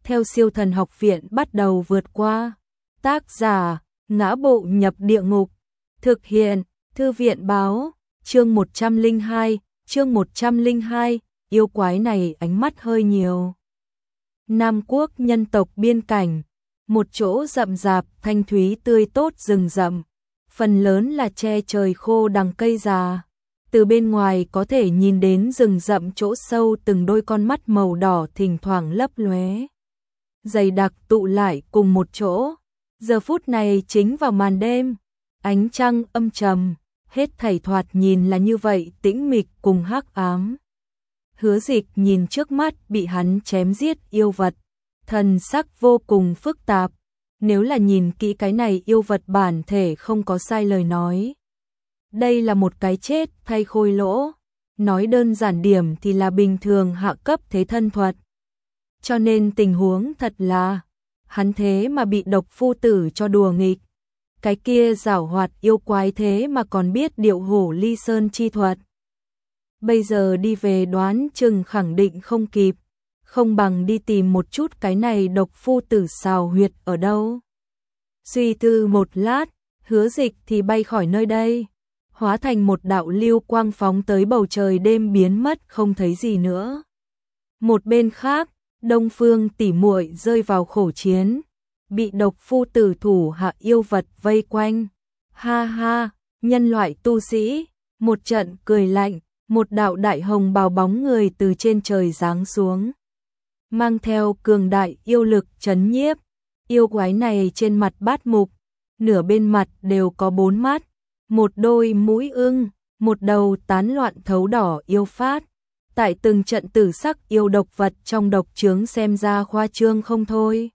theo Siêu Thần Học Viện bắt đầu vượt qua. Tác giả: Ngã Bộ Nhập Địa Ngục. Thực hiện: Thư viện báo. Chương 102, yêu quái này ánh mắt hơi nhiều. Nam Quốc nhân tộc biên cảnh, một chỗ rậm rạp, thanh thúy tươi tốt rừng rậm, phần lớn là tre trời khô đằng cây già. Từ bên ngoài có thể nhìn đến rừng rậm chỗ sâu từng đôi con mắt màu đỏ thỉnh thoảng lấp lóe. Dày đặc tụ lại cùng một chỗ. Giờ phút này chính vào màn đêm, ánh trăng âm trầm, hết thảy thoạt nhìn là như vậy tĩnh mịch cùng hắc ám. Hứa Dịch nhìn trước mắt bị hắn chém giết yêu vật, thần sắc vô cùng phức tạp. Nếu là nhìn kỹ cái này yêu vật bản thể không có sai lời nói, đây là một cái chết thay khôi lỗ. Nói đơn giản điểm thì là bình thường hạ cấp thế thân thuật. Cho nên tình huống thật là hắn thế mà bị độc phu tử cho đùa nghịch. Cái kia giảo hoạt yêu quái thế mà còn biết điệu hổ ly sơn chi thuật. Bây giờ đi về đoán chừng khẳng định không kịp, không bằng đi tìm một chút cái này độc phu tử xào huyệt ở đâu. Suy tư một lát, Hứa Dịch thì bay khỏi nơi đây, hóa thành một đạo lưu quang phóng tới bầu trời đêm biến mất không thấy gì nữa. Một bên khác, Đông Phương tỷ muội rơi vào khổ chiến, bị độc phu tử thủ hạ yêu vật vây quanh. Ha ha, nhân loại tu sĩ, một trận cười lạnh, một đạo đại hồng bào bóng người từ trên trời giáng xuống, mang theo cường đại yêu lực trấn nhiếp. Yêu quái này trên mặt bát mục, nửa bên mặt đều có 4 mắt, một đôi mũi ưng, một đầu tán loạn thấu đỏ yêu phát. Tại từng trận tử sắc yêu độc vật trong độc chướng xem ra khoa trương không thôi.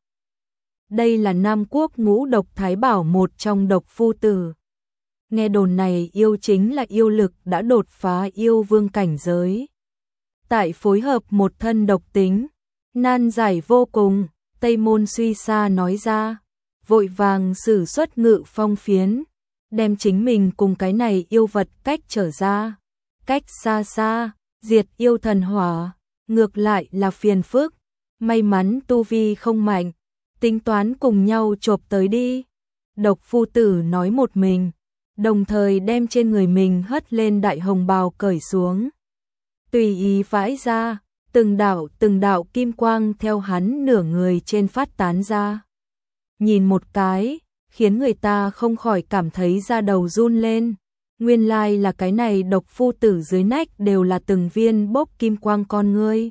Đây là Nam Quốc ngũ độc thái bảo một trong độc phu tử. Nghe đồn này yêu chính là yêu lực đã đột phá yêu vương cảnh giới. Tại phối hợp một thân độc tính, nan giải vô cùng, Tây Môn Suy Sa nói ra, vội vàng sử xuất ngự phong phiến, đem chính mình cùng cái này yêu vật cách trở ra, cách xa xa, diệt yêu thần hỏa, ngược lại là phiền phức. May mắn tu vi không mạnh, tính toán cùng nhau chộp tới đi. Độc phu tử nói một mình, đồng thời đem trên người mình hất lên đại hồng bào cởi xuống. Tùy ý vãi ra, từng đạo kim quang theo hắn nửa người trên phát tán ra. Nhìn một cái, khiến người ta không khỏi cảm thấy da đầu run lên. Nguyên lai là cái này độc phu tử dưới nách đều là từng viên bốc kim quang con ngươi.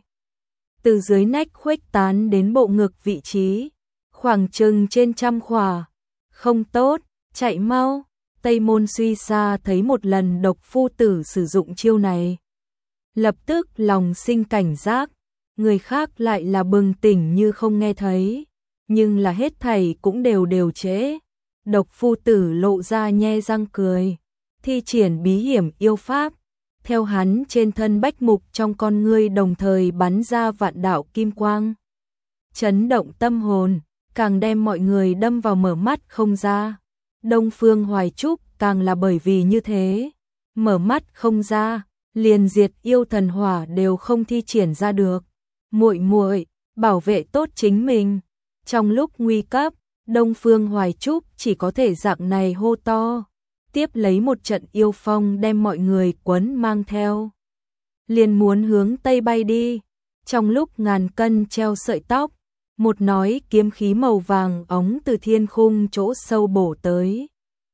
Từ dưới nách khuếch tán đến bộ ngực vị trí, khoảng chừng trên 100 khỏa. Không tốt, chạy mau. Tây Môn Suy Sa thấy một lần độc phu tử sử dụng chiêu này, lập tức lòng sinh cảnh giác. Người khác lại là bừng tỉnh như không nghe thấy, nhưng là hết thảy cũng đều trễ. Độc phu tử lộ ra nhe răng cười, thi triển bí hiểm yêu pháp, theo hắn trên thân bách mục trong con ngươi đồng thời bắn ra vạn đạo kim quang, chấn động tâm hồn, càng đem mọi người đâm vào mở mắt không ra. Đông Phương Hoài Trúc càng là bởi vì như thế, mở mắt không ra, liền diệt yêu thần hỏa đều không thi triển ra được. Muội muội, bảo vệ tốt chính mình. Trong lúc nguy cấp, Đông Phương Hoài Trúc chỉ có thể dạng này hô to, tiếp lấy một trận yêu phong đem mọi người quấn mang theo, liền muốn hướng tây bay đi. Trong lúc ngàn cân treo sợi tóc, một nói kiếm khí màu vàng óng từ thiên khung chỗ sâu bổ tới.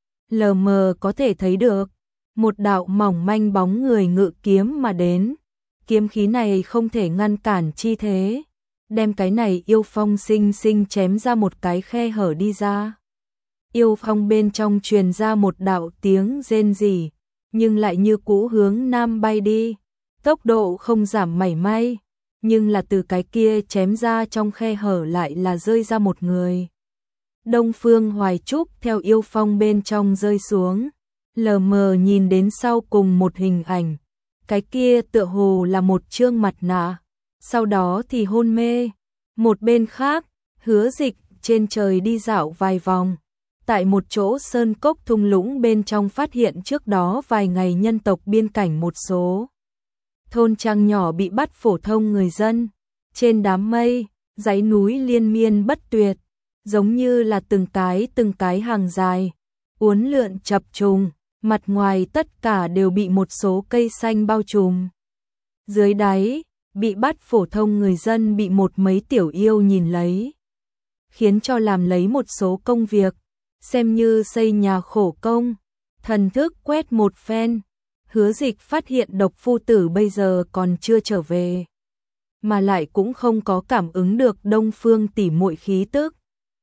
Lờ mờ có thể thấy được một đạo mỏng manh bóng người ngự kiếm mà đến. Kiếm khí này không thể ngăn cản chi thế, đem cái này yêu phong sinh sinh chém ra một cái khe hở đi ra. Yêu phong bên trong truyền ra một đạo tiếng rên rỉ, nhưng lại như cũ hướng nam bay đi, tốc độ không giảm mảy may, nhưng là từ cái kia chém ra trong khe hở lại là rơi ra một người. Đông Phương Hoài Trúc theo yêu phong bên trong rơi xuống, lờ mờ nhìn đến sau cùng một hình ảnh, cái kia tựa hồ là một trương mặt nạ, sau đó thì hôn mê. Một bên khác, Hứa Dịch trên trời đi dạo vài vòng, tại một chỗ sơn cốc thung lũng bên trong phát hiện trước đó vài ngày nhân tộc biên cảnh một số thôn trang nhỏ bị bắt phổ thông người dân. Trên đám mây, dãy núi liên miên bất tuyệt, giống như là từng cái hàng dài, uốn lượn chập trùng, mặt ngoài tất cả đều bị một số cây xanh bao trùm. Dưới đáy, bị bắt phổ thông người dân bị một mấy tiểu yêu nhìn lấy, khiến cho làm lấy một số công việc, xem như xây nhà khổ công, thần thức quét một phen. Hứa Dịch phát hiện Độc Phu Tử bây giờ còn chưa trở về, mà lại cũng không có cảm ứng được Đông Phương tỷ muội khí tức.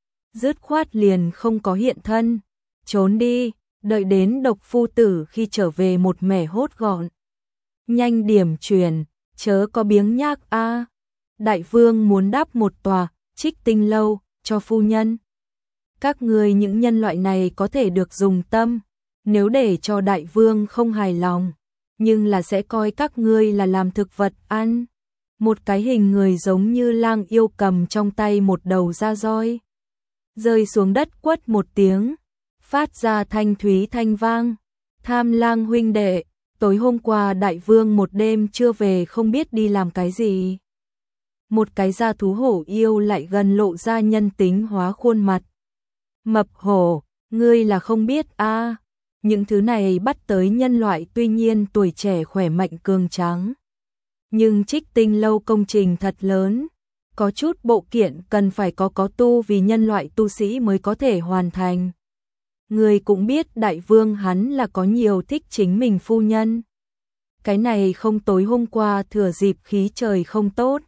Dứt khoát liền không có hiện thân, trốn đi, đợi đến Độc Phu Tử khi trở về một mẻ hốt gọn. Nhanh điểm chuyển, chớ có biếng nhác a. Đại vương muốn đắp một tòa Trích Tinh lâu cho phu nhân. Các ngươi những nhân loại này có thể được dùng tâm, nếu để cho đại vương không hài lòng, nhưng là sẽ coi các ngươi là làm thực vật ăn. Một cái hình người giống như lang yêu cầm trong tay một đầu da roi, rơi xuống đất quất một tiếng, phát ra thanh thúy thanh vang. Tham Lang huynh đệ, tối hôm qua đại vương một đêm chưa về, không biết đi làm cái gì. Một cái da thú hổ yêu lại gần lộ ra nhân tính hóa khuôn mặt. Mập hổ, ngươi là không biết a, những thứ này bắt tới nhân loại tuy nhiên tuổi trẻ khỏe mạnh cường tráng, nhưng Trích Tinh lâu công trình thật lớn, có chút bộ kiện cần phải có tu vì nhân loại tu sĩ mới có thể hoàn thành. Người cũng biết đại vương hắn là có nhiều thích chính mình phu nhân. Cái này không, tối hôm qua thừa dịp khí trời không tốt,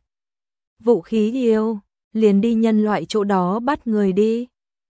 vũ khí yêu, liền đi nhân loại chỗ đó bắt người đi.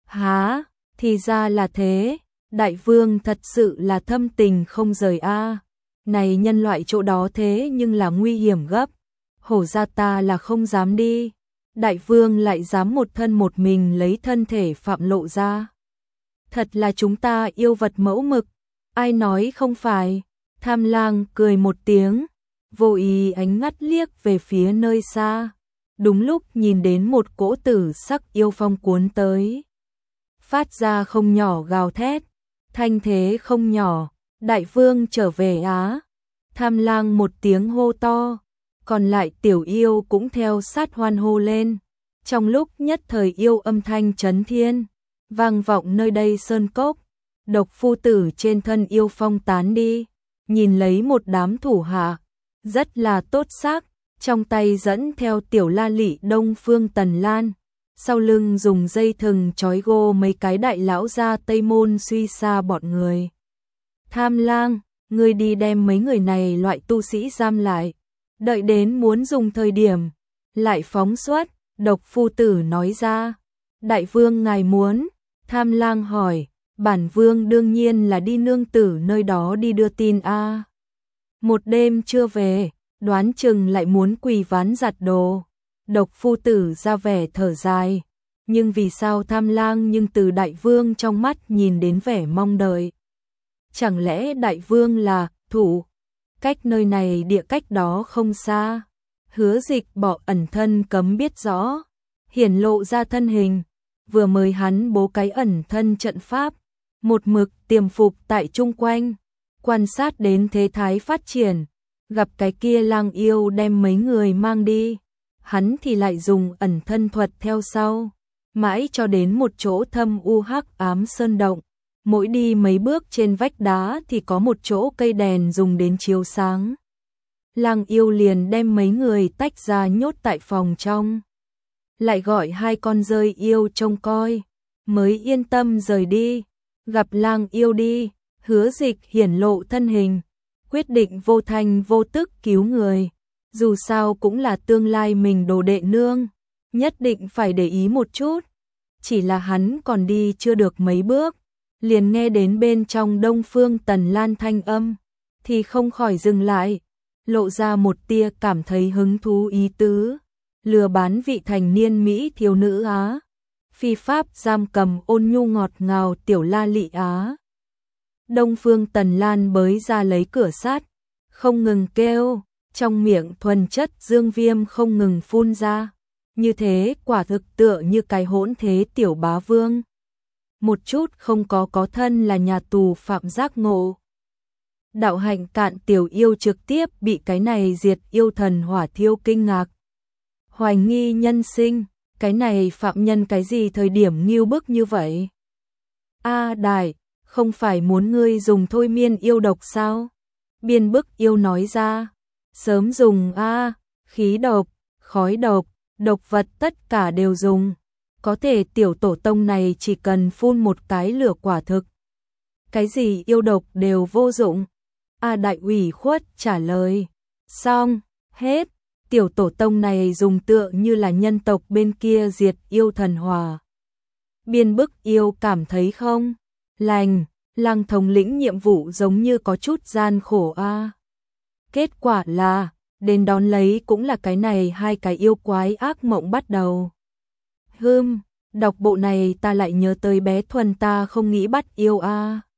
Hả, thì ra là thế, đại vương thật sự là thâm tình không rời a. Này nhân loại chỗ đó thế nhưng là nguy hiểm gấp, hổ ra ta là không dám đi. Đại vương lại dám một thân một mình lấy thân thể Phạm Lộ ra. Thật là chúng ta yêu vật mẫu mực, ai nói không phải. Tham Lang cười một tiếng, vô ý ánh ngắt liếc về phía nơi xa. Đúng lúc nhìn đến một cỗ tử sắc yêu phong cuốn tới, phát ra không nhỏ gào thét, thanh thế không nhỏ. Đại vương trở về á. Tham Lang một tiếng hô to, còn lại tiểu yêu cũng theo sát hoan hô lên. Trong lúc nhất thời yêu âm thanh chấn thiên, vang vọng nơi đây sơn cốc. Độc Phu Tử trên thân yêu phong tán đi, nhìn lấy một đám thủ hạ, rất là tốt sắc, trong tay dẫn theo tiểu la lị Đông Phương Tần Lan, sau lưng dùng dây thừng trói gô mấy cái đại lão gia Tây Môn Suy Sa bọn người. Tham Lang, ngươi đi đem mấy người này loại tu sĩ giam lại, đợi đến muốn dùng thời điểm lại phóng xuất. Độc Phu Tử nói ra. Đại vương ngài muốn? Tham Lang hỏi. Bản vương đương nhiên là đi nương tử nơi đó đi đưa tin a. Một đêm chưa về, đoán chừng lại muốn quỳ ván giặt đồ. Độc Phu Tử ra vẻ thở dài, nhưng vì sao Tham Lang nhưng từ đại vương trong mắt nhìn đến vẻ mong đợi. Chẳng lẽ đại vương là thủ, cách nơi này địa cách đó không xa. Hứa Dịch bỏ ẩn thân cấm biết rõ, hiển lộ ra thân hình, vừa mới hắn bố cái ẩn thân trận pháp, một mực tiềm phục tại chung quanh, quan sát đến thế thái phát triển, gặp cái kia lang yêu đem mấy người mang đi, hắn thì lại dùng ẩn thân thuật theo sau, mãi cho đến một chỗ thâm u hắc ám sơn động, mỗi đi mấy bước trên vách đá thì có một chỗ cây đèn dùng đến chiếu sáng. Lang yêu liền đem mấy người tách ra nhốt tại phòng trong, lại gọi hai con rơi yêu trông coi, mới yên tâm rời đi. Gặp lang yêu đi, Hứa Dịch hiển lộ thân hình, quyết định vô thanh vô tức cứu người, dù sao cũng là tương lai mình đồ đệ nương, nhất định phải để ý một chút. Chỉ là hắn còn đi chưa được mấy bước, liền nghe đến bên trong Đông Phương Tần Lan thanh âm, thì không khỏi dừng lại, lộ ra một tia cảm thấy hứng thú ý tứ, lừa bán vị thành niên mỹ thiếu nữ á, phi pháp giam cầm ôn nhu ngọt ngào tiểu la lị á. Đông Phương Tần Lan bới ra lấy cửa sắt, không ngừng kêu, trong miệng thuần chất dương viêm không ngừng phun ra, như thế quả thực tựa như cái hỗn thế tiểu bá vương. Một chút không có thân là nhà tù phạm giác ngộ. Đạo hạnh cạn tiểu yêu trực tiếp bị cái này diệt yêu thần hỏa thiêu kinh ngạc. Hoài nghi nhân sinh, cái này phạm nhân cái gì thời điểm ngưu bức như vậy? A Đại, không phải muốn ngươi dùng thôi miên yêu độc sao? Biên bức yêu nói ra, sớm dùng khí độc, khói độc, độc vật tất cả đều dùng. Có thể tiểu tổ tông này chỉ cần phun một cái lửa quả thực. Cái gì yêu độc đều vô dụng. A Đại ủy khuất trả lời. Xong, hết. Tiểu tổ tông này dùng tựa như là nhân tộc bên kia diệt yêu thần hòa. Biên bức yêu cảm thấy không? Lành, Lăng thống lĩnh nhiệm vụ giống như có chút gian khổ Kết quả là, đến đón lấy cũng là cái này hai cái yêu quái ác mộng bắt đầu. Đọc bộ này ta lại nhớ tới bé Thuần ta không nghĩ bắt yêu